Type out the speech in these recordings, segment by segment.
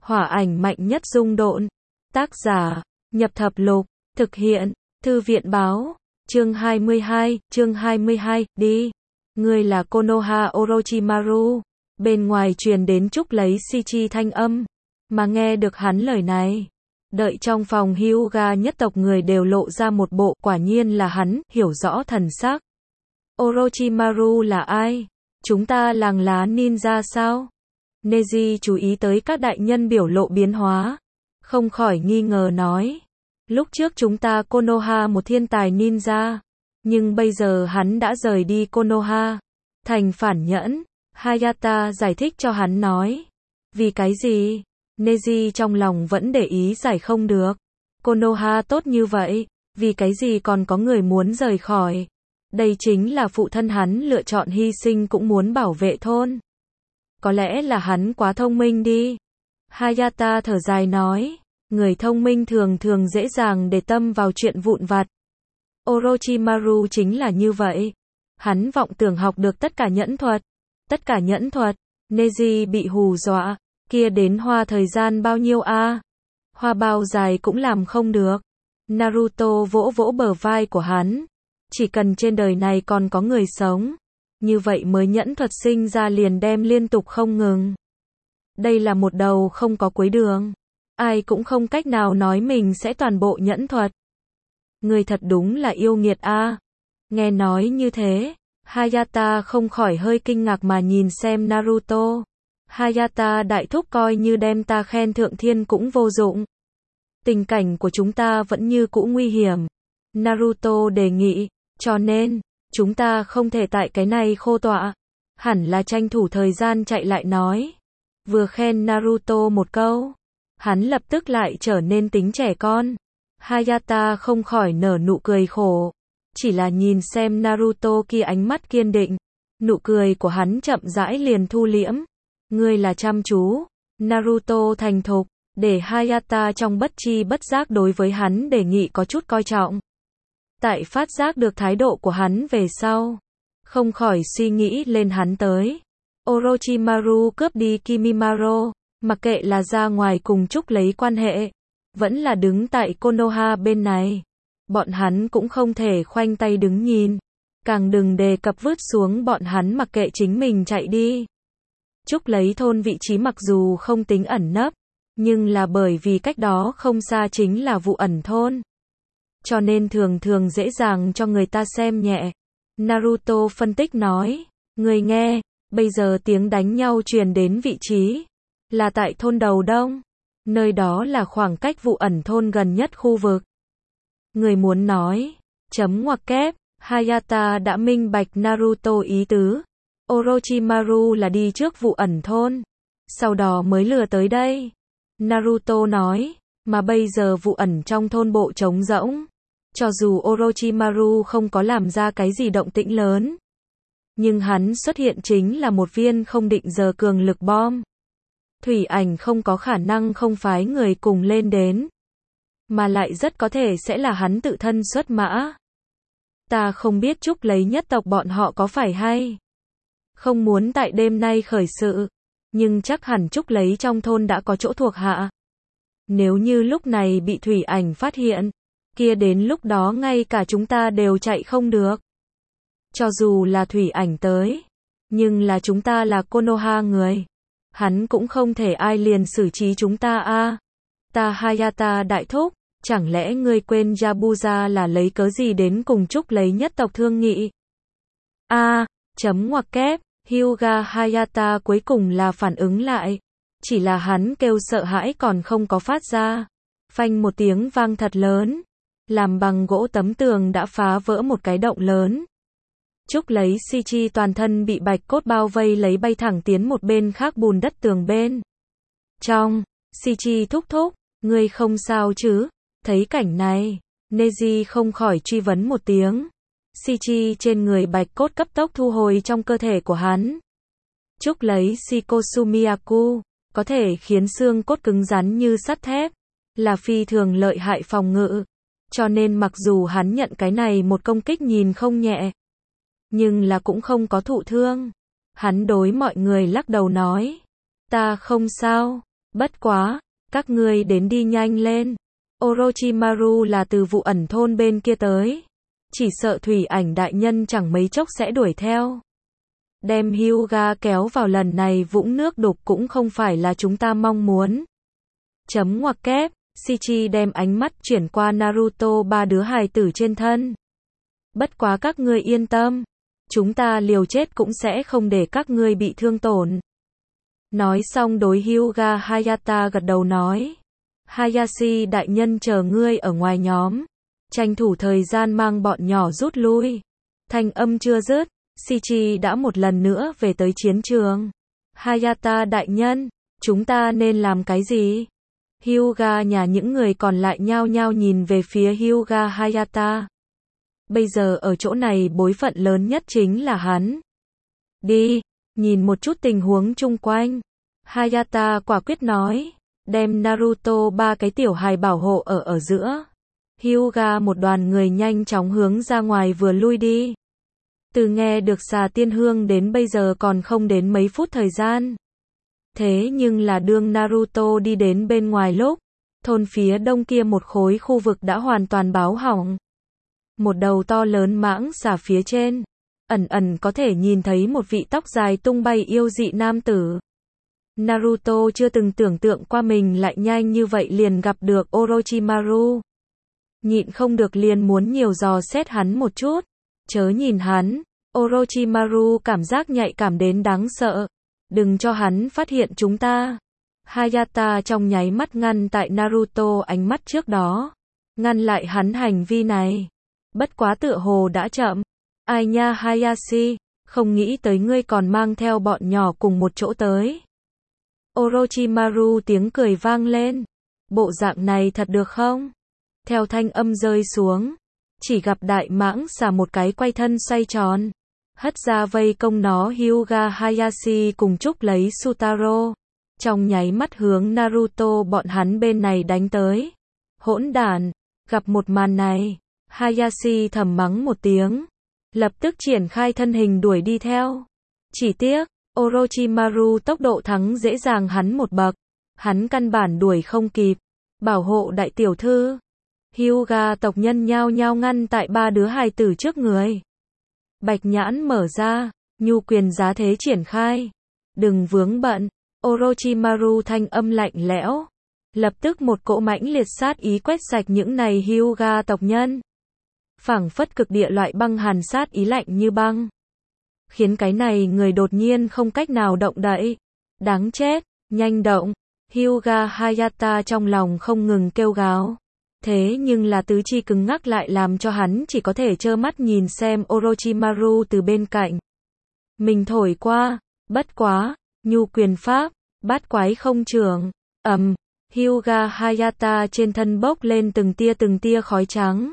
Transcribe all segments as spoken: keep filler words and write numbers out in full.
Hỏa ảnh mạnh nhất dung độn. Tác giả, Nhập Thập Lục, thực hiện, Thư viện báo, chương hai mươi hai, chương hai mươi hai, đi. Ngươi là Konoha Orochimaru. Bên ngoài truyền đến Trúc lấy Shichi thanh âm, mà nghe được hắn lời này. Đợi trong phòng Hyuga nhất tộc người đều lộ ra một bộ, quả nhiên là hắn, hiểu rõ thần sắc. Orochimaru là ai? Chúng ta làng lá ninja sao? Neji chú ý tới các đại nhân biểu lộ biến hóa, không khỏi nghi ngờ nói. Lúc trước chúng ta Konoha một thiên tài ninja, nhưng bây giờ hắn đã rời đi Konoha, thành phản nhẫn. Hayata giải thích cho hắn nói. Vì cái gì? Neji trong lòng vẫn để ý giải không được. Konoha tốt như vậy, vì cái gì còn có người muốn rời khỏi? Đây chính là phụ thân hắn lựa chọn hy sinh cũng muốn bảo vệ thôn. Có lẽ là hắn quá thông minh đi. Hayata thở dài nói. Người thông minh thường thường dễ dàng để tâm vào chuyện vụn vặt. Orochimaru chính là như vậy. Hắn vọng tưởng học được tất cả nhẫn thuật. Tất cả nhẫn thuật. Neji bị hù dọa. Kia đến hoa thời gian bao nhiêu a? À? Hoa bao dài cũng làm không được. Naruto vỗ vỗ bờ vai của hắn. Chỉ cần trên đời này còn có người sống, như vậy mới nhẫn thuật sinh ra liền đem liên tục không ngừng. Đây là một đầu không có cuối đường. Ai cũng không cách nào nói mình sẽ toàn bộ nhẫn thuật. Người thật đúng là yêu nghiệt a. À. Nghe nói như thế, Hayata không khỏi hơi kinh ngạc mà nhìn xem Naruto. Hayata đại thúc coi như đem ta khen thượng thiên cũng vô dụng. Tình cảnh của chúng ta vẫn như cũ nguy hiểm. Naruto đề nghị, cho nên, chúng ta không thể tại cái này khô tọa. Hẳn là tranh thủ thời gian chạy lại nói. Vừa khen Naruto một câu, hắn lập tức lại trở nên tính trẻ con. Hayata không khỏi nở nụ cười khổ. Chỉ là nhìn xem Naruto kia ánh mắt kiên định. Nụ cười của hắn chậm rãi liền thu liễm. Ngươi là chăm chú. Naruto thành thục, để Hayata trong bất chi bất giác đối với hắn đề nghị có chút coi trọng. Tại phát giác được thái độ của hắn về sau, không khỏi suy nghĩ lên hắn tới. Orochimaru cướp đi Kimimaro, mặc kệ là ra ngoài cùng Trúc lấy quan hệ, vẫn là đứng tại Konoha bên này. Bọn hắn cũng không thể khoanh tay đứng nhìn, càng đừng đề cập vứt xuống bọn hắn mặc kệ chính mình chạy đi. Trúc lấy thôn vị trí mặc dù không tính ẩn nấp, nhưng là bởi vì cách đó không xa chính là vụ ẩn thôn. Cho nên thường thường dễ dàng cho người ta xem nhẹ. Naruto phân tích nói, người nghe, bây giờ tiếng đánh nhau truyền đến vị trí, là tại thôn đầu đông. Nơi đó là khoảng cách vụ ẩn thôn gần nhất khu vực. Người muốn nói, chấm ngoặc kép, Hayata đã minh bạch Naruto ý tứ. Orochimaru là đi trước vụ ẩn thôn, sau đó mới lừa tới đây. Naruto nói, mà bây giờ vụ ẩn trong thôn bộ trống rỗng. Cho dù Orochimaru không có làm ra cái gì động tĩnh lớn, nhưng hắn xuất hiện chính là một viên không định giờ cường lực bom. Thủy ảnh không có khả năng không phái người cùng lên đến, mà lại rất có thể sẽ là hắn tự thân xuất mã. Ta không biết Trúc lấy nhất tộc bọn họ có phải hay không muốn tại đêm nay khởi sự, nhưng chắc hẳn Trúc lấy trong thôn đã có chỗ thuộc hạ. Nếu như lúc này bị thủy ảnh phát hiện, kia đến lúc đó ngay cả chúng ta đều chạy không được. Cho dù là thủy ảnh tới, nhưng là chúng ta là Konoha người, hắn cũng không thể ai liền xử trí chúng ta a. À. Ta Hayata đại thúc, chẳng lẽ ngươi quên Yabuza là lấy cớ gì đến cùng Trúc lấy nhất tộc thương nghị? A, à, chấm ngoặc kép, Hyuga Hayata cuối cùng là phản ứng lại, chỉ là hắn kêu sợ hãi còn không có phát ra. Phanh một tiếng vang thật lớn, làm bằng gỗ tấm tường đã phá vỡ một cái động lớn. Trúc lấy Shichi toàn thân bị bạch cốt bao vây lấy bay thẳng tiến một bên khác bùn đất tường bên. Trong, Shichi thúc thúc, ngươi không sao chứ? Thấy cảnh này, Neji không khỏi truy vấn một tiếng. Shichi trên người bạch cốt cấp tốc thu hồi trong cơ thể của hắn. Trúc lấy Shikosumiyaku, có thể khiến xương cốt cứng rắn như sắt thép, là phi thường lợi hại phòng ngự. Cho nên mặc dù hắn nhận cái này một công kích nhìn không nhẹ, nhưng là cũng không có thụ thương. Hắn đối mọi người lắc đầu nói, ta không sao, Bất quá, các ngươi đến đi nhanh lên. Orochimaru là từ vụ ẩn thôn bên kia tới. Chỉ sợ thủy ảnh đại nhân chẳng mấy chốc sẽ đuổi theo. Đem Hyuga kéo vào lần này vũng nước đục cũng không phải là chúng ta mong muốn. Chấm ngoặc kép, Shichi đem ánh mắt chuyển qua Naruto ba đứa hài tử trên thân. Bất quá các ngươi yên tâm. Chúng ta liều chết cũng sẽ không để các ngươi bị thương tổn. Nói xong đối Hyuga Hayata gật đầu nói. Hayashi đại nhân chờ ngươi ở ngoài nhóm. Tranh thủ thời gian mang bọn nhỏ rút lui. Thanh âm chưa dứt, Shichi đã một lần nữa về tới chiến trường. Hayata đại nhân, chúng ta nên làm cái gì? Hyuga nhà những người còn lại nhao nhao nhìn về phía Hyuga Hayata. Bây giờ ở chỗ này bối phận lớn nhất chính là hắn. Đi, nhìn một chút tình huống chung quanh. Hayata quả quyết nói, đem Naruto ba cái tiểu hài bảo hộ ở ở giữa. Hyuga một đoàn người nhanh chóng hướng ra ngoài vừa lui đi. Từ nghe được xà tiên hương đến bây giờ còn không đến mấy phút thời gian. Thế nhưng là đương Naruto đi đến bên ngoài lúc, thôn phía đông kia một khối khu vực đã hoàn toàn báo hỏng. Một đầu to lớn mãng xà phía trên, ẩn ẩn có thể nhìn thấy một vị tóc dài tung bay yêu dị nam tử. Naruto chưa từng tưởng tượng qua mình lại nhanh như vậy liền gặp được Orochimaru. Nhịn không được liền muốn nhiều dò xét hắn một chút. Chớ nhìn hắn, Orochimaru cảm giác nhạy cảm đến đáng sợ. Đừng cho hắn phát hiện chúng ta. Hayata trong nháy mắt ngăn tại Naruto ánh mắt trước đó. Ngăn lại hắn hành vi này. Bất quá tựa hồ đã chậm. Ai nha Hayashi, không nghĩ tới ngươi còn mang theo bọn nhỏ cùng một chỗ tới. Orochimaru tiếng cười vang lên. Bộ dạng này thật được không? Theo thanh âm rơi xuống, chỉ gặp đại mãng xà một cái quay thân xoay tròn, hất ra vây công nó Hyuga Hayashi cùng chúc lấy Sutaro. Trong nháy mắt hướng Naruto bọn hắn bên này đánh tới. Hỗn đản, gặp một màn này, Hayashi thầm mắng một tiếng, lập tức triển khai thân hình đuổi đi theo. Chỉ tiếc, Orochimaru tốc độ thắng dễ dàng hắn một bậc, hắn căn bản đuổi không kịp. Bảo hộ đại tiểu thư. Hyuga tộc nhân nhao nhao ngăn tại ba đứa hài tử trước người. Bạch nhãn mở ra, nhu quyền giá thế triển khai. Đừng vướng bận. Orochimaru thanh âm lạnh lẽo. Lập tức một cỗ mãnh liệt sát ý quét sạch những này Hyuga tộc nhân. Phảng phất cực địa loại băng hàn sát ý lạnh như băng. Khiến cái này người đột nhiên không cách nào động đậy. Đáng chết, nhanh động. Hyuga Hayata trong lòng không ngừng kêu gào. Thế nhưng là tứ chi cứng ngắc lại làm cho hắn chỉ có thể trơ mắt nhìn xem Orochimaru từ bên cạnh. Mình thổi qua, bất quá, nhu quyền pháp, bát quái không trưởng, ầm, um, Hyuga Hayata trên thân bốc lên từng tia từng tia khói trắng.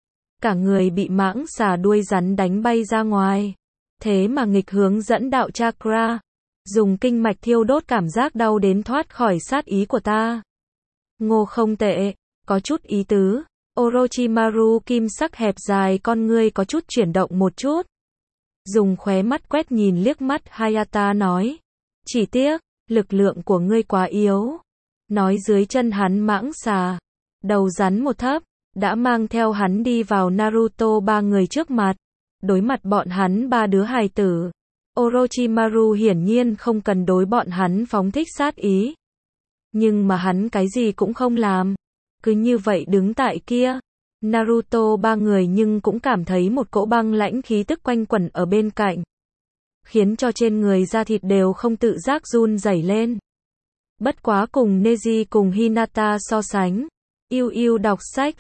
Cả người bị mãng xà đuôi rắn đánh bay ra ngoài. Thế mà nghịch hướng dẫn đạo chakra. Dùng kinh mạch thiêu đốt cảm giác đau đến thoát khỏi sát ý của ta. Ngô không tệ, có chút ý tứ. Orochimaru kim sắc hẹp dài con ngươi có chút chuyển động một chút. Dùng khóe mắt quét nhìn liếc mắt Hayata nói. Chỉ tiếc, lực lượng của ngươi quá yếu. Nói dưới chân hắn mãng xà. Đầu rắn một thấp, đã mang theo hắn đi vào Naruto ba người trước mặt. Đối mặt bọn hắn ba đứa hài tử. Orochimaru hiển nhiên không cần đối bọn hắn phóng thích sát ý. Nhưng mà hắn cái gì cũng không làm. Cứ như vậy đứng tại kia. Naruto ba người nhưng cũng cảm thấy một cỗ băng lãnh khí tức quanh quẩn ở bên cạnh. Khiến cho trên người da thịt đều không tự giác run rẩy lên. Bất quá cùng Neji cùng Hinata so sánh. Yêu yêu đọc sách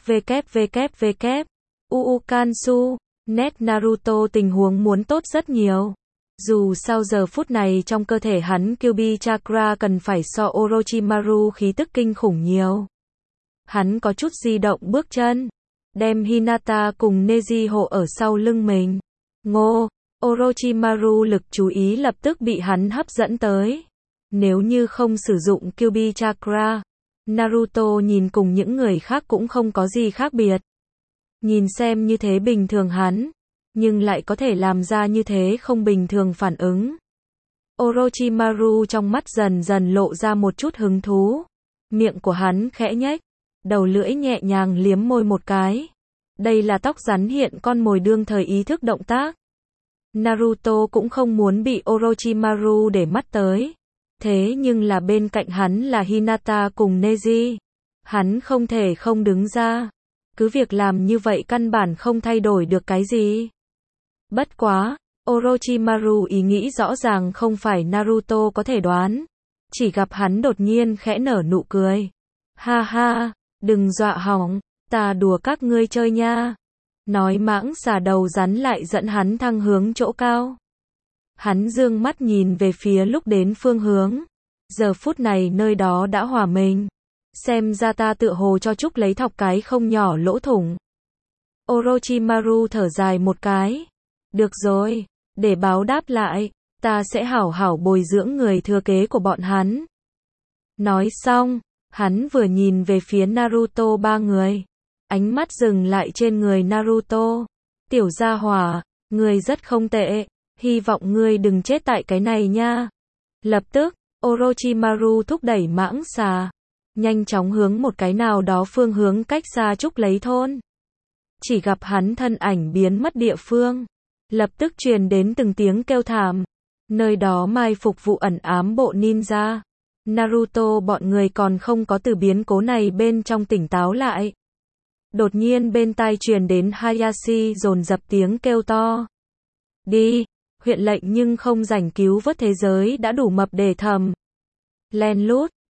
www. Uukansu. Net Naruto tình huống muốn tốt rất nhiều. Dù sao giờ phút này trong cơ thể hắn Kyuubi chakra cần phải so Orochimaru khí tức kinh khủng nhiều. Hắn có chút di động bước chân. Đem Hinata cùng Neji hộ ở sau lưng mình. Ngô, Orochimaru lực chú ý lập tức bị hắn hấp dẫn tới. Nếu như không sử dụng Kyuubi chakra, Naruto nhìn cùng những người khác cũng không có gì khác biệt. Nhìn xem như thế bình thường hắn, nhưng lại có thể làm ra như thế không bình thường phản ứng. Orochimaru trong mắt dần dần lộ ra một chút hứng thú. Miệng của hắn khẽ nhếch, đầu lưỡi nhẹ nhàng liếm môi một cái. Đây là tóc rắn hiện con mồi đương thời ý thức động tác. Naruto cũng không muốn bị Orochimaru để mắt tới. Thế nhưng là bên cạnh hắn là Hinata cùng Neji. Hắn không thể không đứng ra. Cứ việc làm như vậy căn bản không thay đổi được cái gì. Bất quá, Orochimaru ý nghĩ rõ ràng không phải Naruto có thể đoán. Chỉ gặp hắn đột nhiên khẽ nở nụ cười. Ha ha, đừng dọa hỏng, ta đùa các ngươi chơi nha. Nói mãng xà đầu rắn lại dẫn hắn thăng hướng chỗ cao. Hắn dương mắt nhìn về phía lúc đến phương hướng. Giờ phút này nơi đó đã hòa mình. Xem ra ta tựa hồ cho Trúc lấy thọc cái không nhỏ lỗ thủng. Orochimaru thở dài một cái. Được rồi, để báo đáp lại, ta sẽ hảo hảo bồi dưỡng người thừa kế của bọn hắn. Nói xong, hắn vừa nhìn về phía Naruto ba người. Ánh mắt dừng lại trên người Naruto. Tiểu gia hỏa, ngươi rất không tệ, hy vọng ngươi đừng chết tại cái này nha. Lập tức, Orochimaru thúc đẩy mãng xà, nhanh chóng hướng một cái nào đó phương hướng cách xa Trúc lấy thôn. Chỉ gặp hắn thân ảnh biến mất địa phương. Lập tức truyền đến từng tiếng kêu thảm. Nơi đó mai phục vụ ẩn ám bộ ninja. Naruto bọn người còn không có từ biến cố này bên trong tỉnh táo lại. Đột nhiên bên tai truyền đến Hayashi dồn dập tiếng kêu to. Đi, huyện lệnh nhưng không rảnh cứu vớt thế giới đã đủ mập để thầm. Len lút,